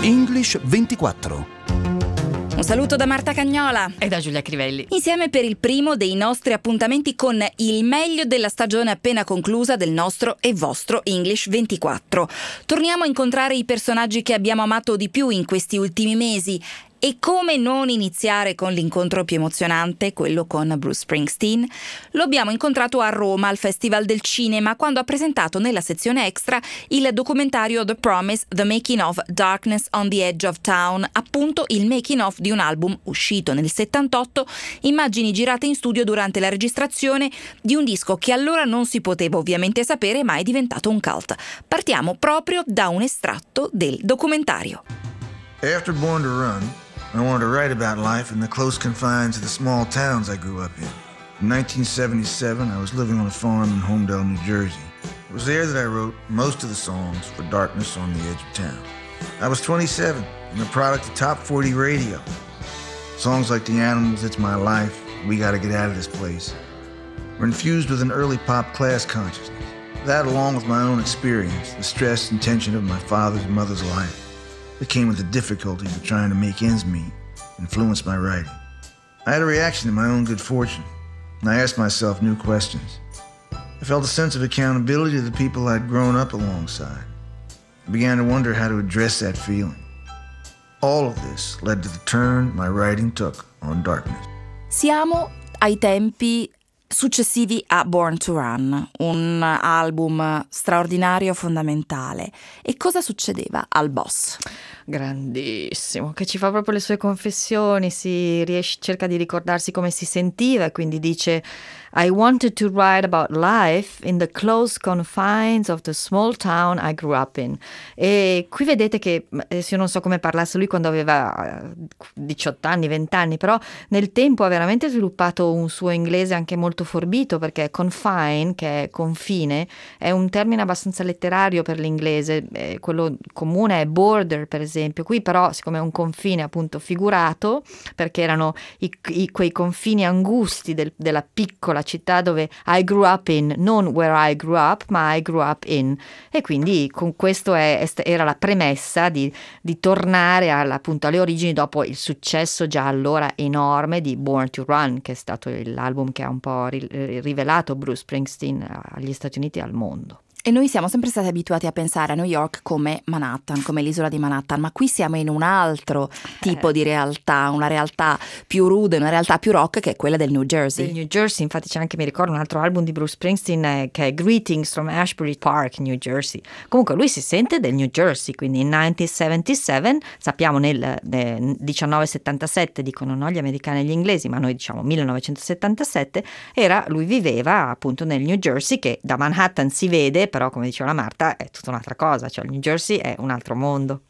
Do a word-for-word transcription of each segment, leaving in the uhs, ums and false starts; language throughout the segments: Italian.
English ventiquattro. Un saluto da Marta Cagnola e da Giulia Crivelli. Insieme per il primo dei nostri appuntamenti con il meglio della stagione appena conclusa del nostro e vostro English ventiquattro. Torniamo a incontrare i personaggi che abbiamo amato di più in questi ultimi mesi. E come non iniziare con l'incontro più emozionante, quello con Bruce Springsteen? Lo abbiamo incontrato a Roma al Festival del Cinema quando ha presentato nella sezione extra il documentario The Promise, The Making of Darkness on the Edge of Town, appunto il making of di un album uscito nel settantotto, immagini girate in studio durante la registrazione di un disco che allora non si poteva ovviamente sapere ma è diventato un cult. Partiamo proprio da un estratto del documentario. After Born to Run, I wanted to write about life in the close confines of the small towns I grew up in. In nineteen seventy-seven, I was living on a farm in Homedale, New Jersey. It was there that I wrote most of the songs for Darkness on the Edge of Town. I was twenty-seven and the product of top forty radio. Songs like The Animals, It's My Life, We Gotta Get Out of This Place were infused with an early pop class consciousness. That, along with my own experience, the stress and tension of my father's and mother's life, that came with the difficulties of trying to make ends meet, influenced my writing. I had a reaction to my own good fortune, and I asked myself new questions. I felt a sense of accountability to the people I'd grown up alongside. I began to wonder how to address that feeling. All of this led to the turn my writing took on Darkness. Siamo ai tempi successivi a Born to Run, un album straordinario, fondamentale. E cosa succedeva al boss? Grandissimo, che ci fa proprio le sue confessioni, si riesce, cerca di ricordarsi come si sentiva e quindi dice I wanted to write about life in the close confines of the small town I grew up in. E qui vedete che, io non so come parlasse lui quando aveva diciotto anni, venti anni, però nel tempo ha veramente sviluppato un suo inglese anche molto forbito, perché confine, che è confine, è un termine abbastanza letterario per l'inglese, eh, quello comune è border per esempio. Qui però, siccome è un confine appunto figurato, perché erano i, i, quei confini angusti del, della piccola città dove I grew up in, non where I grew up, ma I grew up in, e quindi con questo è, era la premessa di, di tornare alla, appunto alle origini dopo il successo già allora enorme di Born to Run, che è stato l'album che ha un po' ri, rivelato Bruce Springsteen agli Stati Uniti e al mondo. E noi siamo sempre stati abituati a pensare a New York come Manhattan, come l'isola di Manhattan, ma qui siamo in un altro tipo eh. di realtà, una realtà più rude, una realtà più rock, che è quella del New Jersey. Del New Jersey, infatti c'è anche, mi ricordo, un altro album di Bruce Springsteen eh, che è Greetings from Ashbury Park, New Jersey. Comunque lui si sente del New Jersey, quindi in millenovecentosettantasette, sappiamo nel, nel millenovecentosettantasette, dicono no gli americani e gli inglesi, ma noi diciamo millenovecentosettantasette, era, lui viveva appunto nel New Jersey, che da Manhattan si vede, però come diceva la Marta è tutta un'altra cosa, cioè il New Jersey è un altro mondo.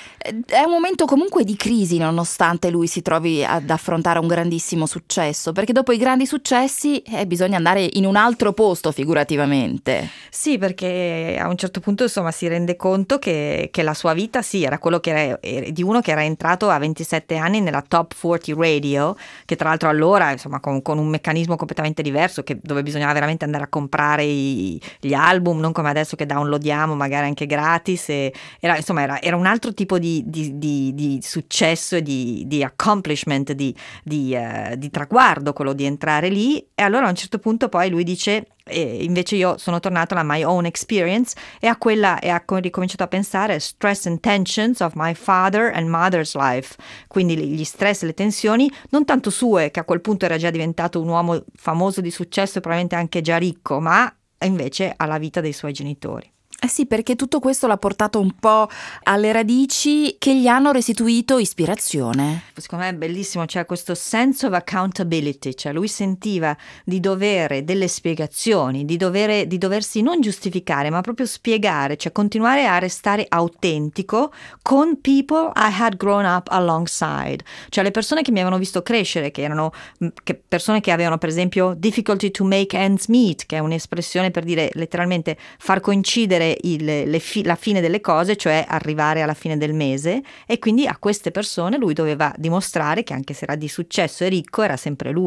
È un momento comunque di crisi, nonostante lui si trovi ad affrontare un grandissimo successo, perché dopo i grandi successi eh, bisogna andare in un altro posto figurativamente. Sì, perché a un certo punto insomma si rende conto che, che la sua vita sì era quello che era, era di uno che era entrato a ventisette anni nella Top quaranta Radio, che tra l'altro allora insomma con, con un meccanismo completamente diverso, che, dove bisognava veramente andare a comprare i, gli album, non come adesso che downloadiamo magari anche gratis, e era, insomma era, era un altro tipo di Di, di, di, di successo e di, di accomplishment, di, di, uh, di traguardo quello di entrare lì. E allora a un certo punto poi lui dice e invece io sono tornato alla my own experience e a quella, e ha ricominciato a pensare stress and tensions of my father and mother's life, quindi gli stress e le tensioni non tanto sue, che a quel punto era già diventato un uomo famoso di successo e probabilmente anche già ricco, ma invece alla vita dei suoi genitori. Eh sì, perché tutto questo l'ha portato un po' alle radici che gli hanno restituito ispirazione. Secondo me è bellissimo, c'è questo sense of accountability, cioè lui sentiva di dovere delle spiegazioni, di, dovere, di doversi non giustificare, ma proprio spiegare, cioè continuare a restare autentico con people I had grown up alongside, cioè le persone che mi avevano visto crescere, che erano che persone che avevano per esempio difficulty to make ends meet, che è un'espressione per dire letteralmente far coincidere Il, le fi, la fine delle cose, cioè arrivare alla fine del mese, e quindi a queste persone lui doveva dimostrare che anche se era di successo e ricco era sempre lui.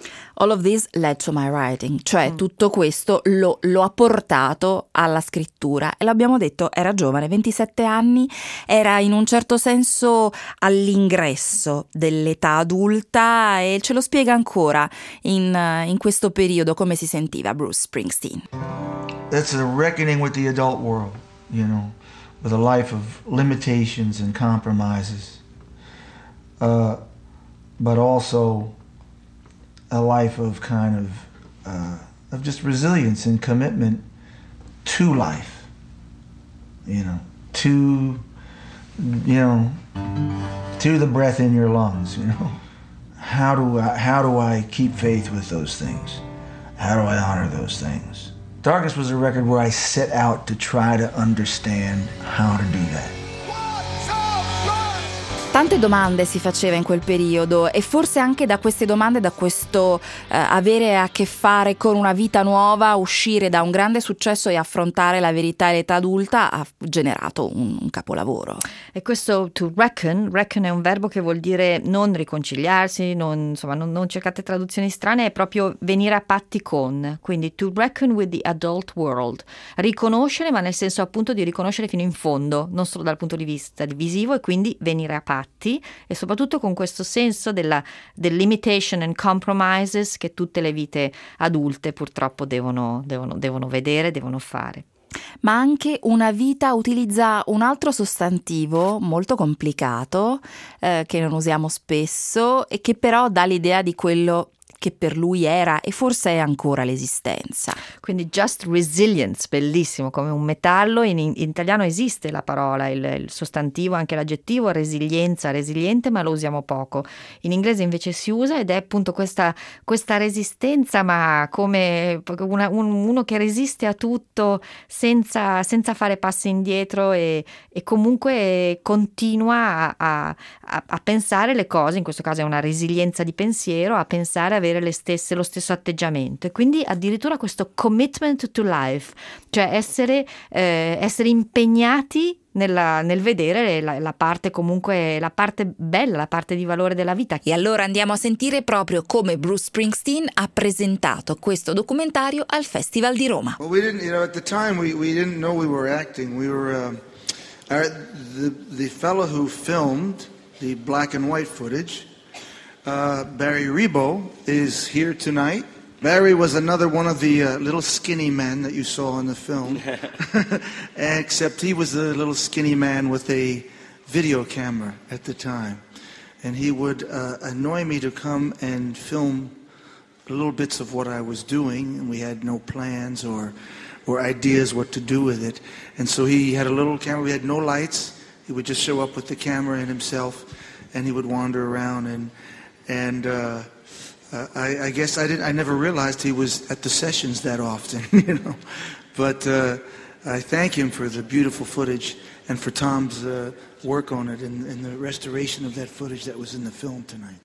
All of this led to my writing, cioè mm. tutto questo lo, lo ha portato alla scrittura, e l'abbiamo detto, era giovane, ventisette anni, era in un certo senso all'ingresso dell'età adulta, e ce lo spiega ancora in, in questo periodo come si sentiva Bruce Springsteen. That's a reckoning with the adult world, you know, with a life of limitations and compromises, uh, but also a life of kind of uh, of just resilience and commitment to life, you know, to you know, to the breath in your lungs, you know. How do I, how do I keep faith with those things? How do I honor those things? Darkness was a record where I set out to try to understand how to do that. Tante domande si faceva in quel periodo, e forse anche da queste domande, da questo eh, avere a che fare con una vita nuova, uscire da un grande successo e affrontare la verità e l'età adulta, ha generato un, un capolavoro. E questo to reckon, reckon è un verbo che vuol dire non riconciliarsi, non, insomma non, non cercate traduzioni strane, è proprio venire a patti con, quindi to reckon with the adult world, riconoscere, ma nel senso appunto di riconoscere fino in fondo, non solo dal punto di vista visivo, e quindi venire a patti, e soprattutto con questo senso della del limitation and compromises che tutte le vite adulte purtroppo devono, devono, devono vedere, devono fare. Ma anche una vita utilizza un altro sostantivo molto complicato eh, che non usiamo spesso, e che però dà l'idea di quello che per lui era e forse è ancora l'esistenza. Quindi just resilience, bellissimo, come un metallo. In, in italiano esiste la parola, il, il sostantivo, anche l'aggettivo resilienza, resiliente, ma lo usiamo poco. In inglese invece si usa, ed è appunto questa, questa resistenza, ma come una, un, uno che resiste a tutto senza, senza fare passi indietro, e, e comunque continua a, a, a pensare le cose, in questo caso è una resilienza di pensiero, a pensare, avere le stesse, lo stesso atteggiamento, e quindi addirittura questo commitment to life, cioè essere, eh, essere impegnati nella, nel vedere la, la parte comunque, la parte bella, la parte di valore della vita. E allora andiamo a sentire proprio come Bruce Springsteen ha presentato questo documentario al Festival di Roma. Well, we didn't, you know, at the time we, we didn't know we were acting. We were uh, our, the the fellow who filmed the black and white footage. Uh, Barry Rebo is here tonight. Barry was another one of the uh, little skinny men that you saw in the film, except he was a little skinny man with a video camera at the time. And he would uh, annoy me to come and film little bits of what I was doing, and we had no plans or, or ideas what to do with it. And so he had a little camera, we had no lights. He would just show up with the camera and himself, and he would wander around, and And uh, uh, I, I guess I didn't. I never realized he was at the sessions that often, you know. But uh, I thank him for the beautiful footage and for Tom's uh, work on it and, and the restoration of that footage that was in the film tonight.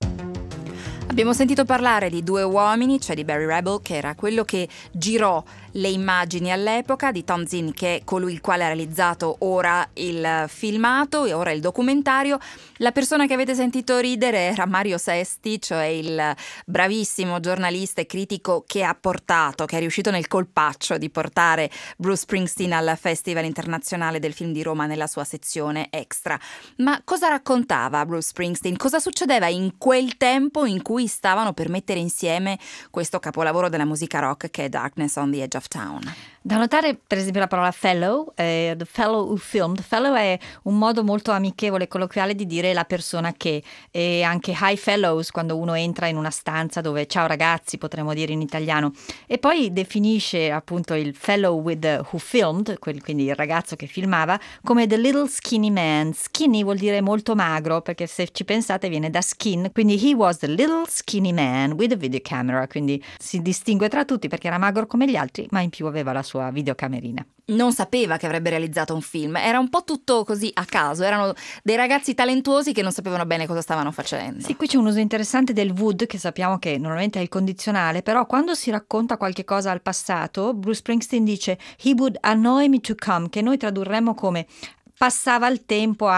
Abbiamo sentito parlare di due uomini, cioè di Barry Rebel, che era quello che girò le immagini all'epoca, di Tom Zinn, che è colui il quale ha realizzato ora il filmato e ora il documentario. La persona che avete sentito ridere era Mario Sesti, cioè il bravissimo giornalista e critico che ha portato, che è riuscito nel colpaccio di portare Bruce Springsteen al Festival Internazionale del Film di Roma nella sua sezione extra. Ma cosa raccontava Bruce Springsteen? Cosa succedeva in quel tempo in cui stavano per mettere insieme questo capolavoro della musica rock che è Darkness on the Edge of Town? Da notare per esempio la parola fellow, eh, the fellow who filmed. Fellow è un modo molto amichevole e colloquiale di dire la persona che, e anche hi fellows quando uno entra in una stanza dove ciao ragazzi potremmo dire in italiano, e poi definisce appunto il fellow with the, who filmed, quindi il ragazzo che filmava, come the little skinny man. Skinny vuol dire molto magro, perché se ci pensate viene da skin, quindi he was the little skinny man with a video camera, quindi si distingue tra tutti perché era magro come gli altri, ma in più aveva la sua videocamerina. Non sapeva che avrebbe realizzato un film, era un po' tutto così a caso, erano dei ragazzi talentuosi che non sapevano bene cosa stavano facendo. Sì, qui c'è un uso interessante del would, che sappiamo che normalmente è il condizionale, però quando si racconta qualche cosa al passato, Bruce Springsteen dice he would annoy me to come, che noi tradurremmo come passava il tempo a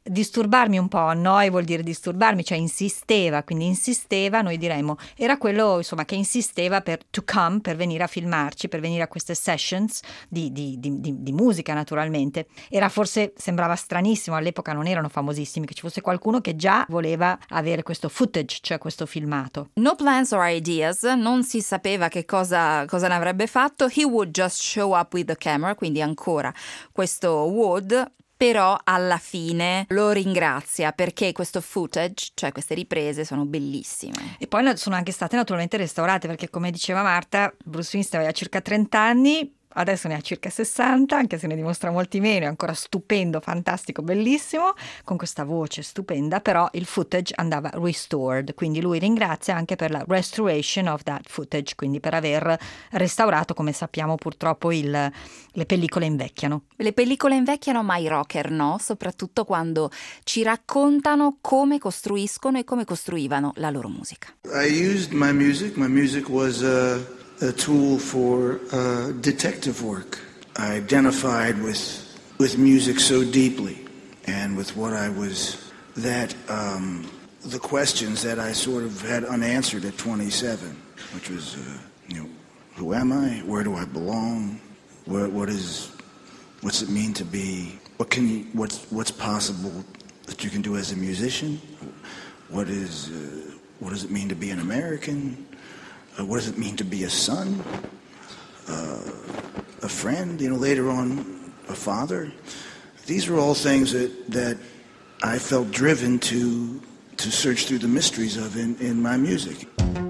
disturbarmi un po', annoy vuol dire disturbarmi, cioè insisteva, quindi insisteva, noi diremmo, era quello insomma che insisteva per to come, per venire a filmarci, per venire a queste sessions di, di, di, di, di musica naturalmente. Era forse, sembrava stranissimo, all'epoca non erano famosissimi, che ci fosse qualcuno che già voleva avere questo footage, cioè questo filmato. No plans or ideas, non si sapeva che cosa, cosa ne avrebbe fatto, he would just show up with the camera, quindi ancora questo would. Però alla fine lo ringrazia perché questo footage, cioè queste riprese, sono bellissime. E poi sono anche state naturalmente restaurate perché, come diceva Marta, Bruce Springsteen aveva circa trenta anni, adesso ne ha circa sessanta, anche se ne dimostra molti meno, è ancora stupendo, fantastico, bellissimo, con questa voce stupenda, però il footage andava restored, quindi lui ringrazia anche per la restoration of that footage, quindi per aver restaurato, come sappiamo purtroppo il, le pellicole invecchiano. Le pellicole invecchiano, ma i rocker no, soprattutto quando ci raccontano come costruiscono e come costruivano la loro musica. I used my music. My music was a, a tool for uh, detective work. I identified with with music so deeply and with what I was, that um, the questions that I sort of had unanswered at twenty-seven, which was, uh, you know, who am I? Where do I belong? What, what is, what's it mean to be? What can you, what's what's possible that you can do as a musician? What is, uh, what does it mean to be an American? Uh, what does it mean to be a son? Uh, a friend? You know, later on, a father? These are all things that, that I felt driven to to search through the mysteries of in, in my music.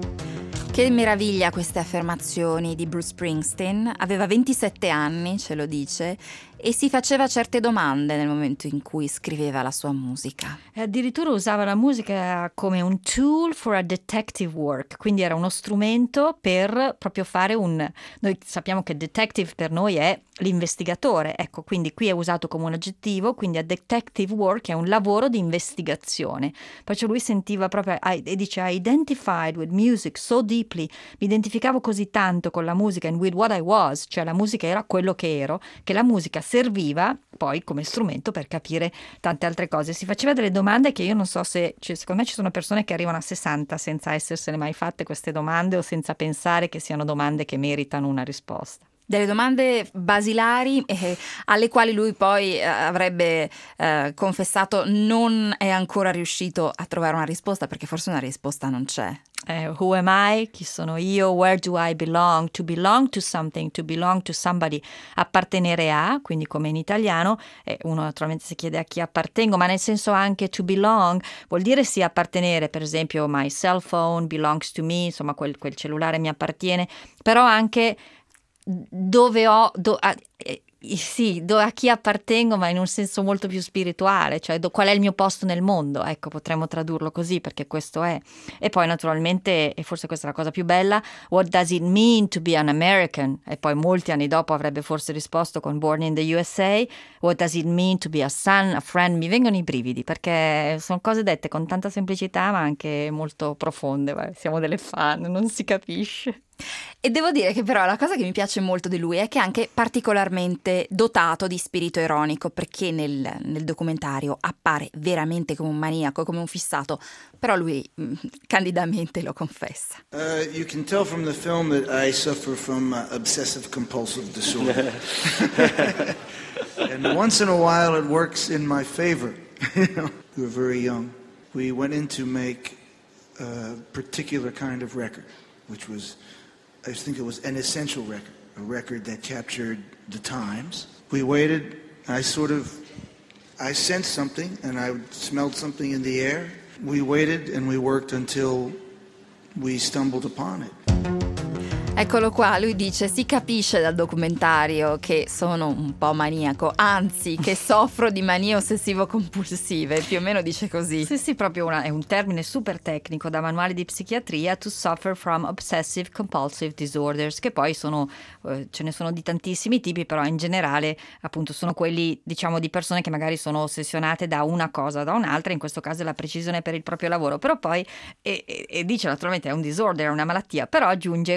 Che meraviglia queste affermazioni di Bruce Springsteen. Aveva ventisette anni, ce lo dice, e si faceva certe domande nel momento in cui scriveva la sua musica. E addirittura usava la musica come un tool for a detective work, quindi era uno strumento per proprio fare un... Noi sappiamo che detective per noi è l'investigatore, ecco, quindi qui è usato come un aggettivo, quindi a detective work è un lavoro di investigazione. Perciò lui sentiva proprio, e dice, I identified with music so deeply, mi identificavo così tanto con la musica and with what I was, cioè la musica era quello che ero, che la musica serviva poi come strumento per capire tante altre cose. Si faceva delle domande che io non so se, cioè, secondo me ci sono persone che arrivano a sessanta senza essersene mai fatte queste domande o senza pensare che siano domande che meritano una risposta. Delle domande basilari eh, alle quali lui poi eh, avrebbe eh, confessato non è ancora riuscito a trovare una risposta, perché forse una risposta non c'è. Eh, who am I? Chi sono io? Where do I belong? To belong to something, to belong to somebody. Appartenere a, quindi come in italiano, eh, uno naturalmente si chiede a chi appartengo, ma nel senso anche to belong vuol dire sì appartenere, per esempio my cell phone belongs to me, insomma quel, quel cellulare mi appartiene, però anche dove ho do, a, eh, sì, do, a chi appartengo, ma in un senso molto più spirituale, cioè do, qual è il mio posto nel mondo, ecco, potremmo tradurlo così, perché questo è. E poi naturalmente, e forse questa è la cosa più bella, what does it mean to be an American? E poi molti anni dopo avrebbe forse risposto con Born in the U S A, what does it mean to be a son, a friend? Mi vengono i brividi, perché sono cose dette con tanta semplicità ma anche molto profonde. Vai, siamo delle fan, non si capisce. E devo dire che però la cosa che mi piace molto di lui è che è anche particolarmente dotato di spirito ironico, perché nel, nel documentario appare veramente come un maniaco, come un fissato, però lui mh, candidamente lo confessa. Uh, you can tell from the film that I suffer from uh, obsessive compulsive disorder. And once in a while it works in my favor. You know, we were very young. We went in to make a particular kind of record, which was, I think it was an essential record, a record that captured the times. We waited, I sort of, I sensed something and I smelled something in the air. We waited and we worked until we stumbled upon it. Eccolo qua, lui dice, si capisce dal documentario che sono un po' maniaco, anzi che soffro di manie ossessivo-compulsive, più o meno dice così. Sì, sì, proprio una, è un termine super tecnico da manuale di psichiatria, to suffer from obsessive compulsive disorders, che poi sono, eh, ce ne sono di tantissimi tipi, però in generale appunto sono quelli, diciamo, di persone che magari sono ossessionate da una cosa o da un'altra, in questo caso è la precisione per il proprio lavoro, però poi, e, e, e dice naturalmente è un disorder, è una malattia, però aggiunge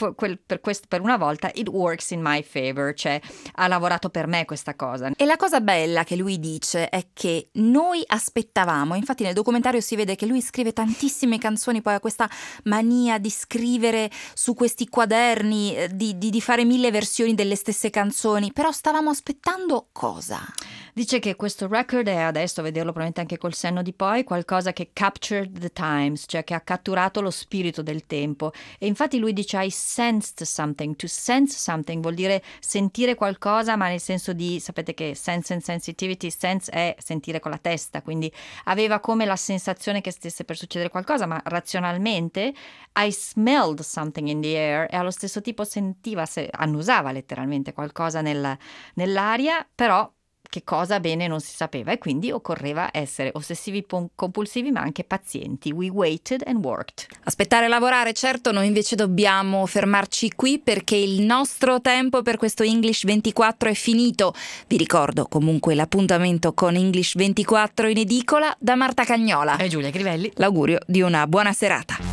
que- quel- per, questo, per una volta it works in my favor, cioè ha lavorato per me questa cosa. E la cosa bella che lui dice è che noi aspettavamo, infatti nel documentario si vede che lui scrive tantissime canzoni, poi ha questa mania di scrivere su questi quaderni, eh, di, di, di fare mille versioni delle stesse canzoni, però stavamo aspettando cosa? Dice che questo record è adesso, a vederlo probabilmente anche col senno di poi, qualcosa che captured the times, cioè che ha catturato lo spirito del tempo. E infatti lui dice I sensed something. To sense something vuol dire sentire qualcosa, ma nel senso di, sapete che sense and sensitivity, sense è sentire con la testa, quindi aveva come la sensazione che stesse per succedere qualcosa, ma razionalmente I smelled something in the air, e allo stesso tipo sentiva, se, annusava letteralmente qualcosa nel, nell'aria, però che cosa bene non si sapeva, e quindi occorreva essere ossessivi pom- compulsivi ma anche pazienti. We waited and worked. Aspettare e lavorare, certo. Noi invece dobbiamo fermarci qui perché il nostro tempo per questo English ventiquattro è finito. Vi ricordo comunque l'appuntamento con English ventiquattro in edicola da Marta Cagnola E Giulia Crivelli. l'augurio di una buona serata.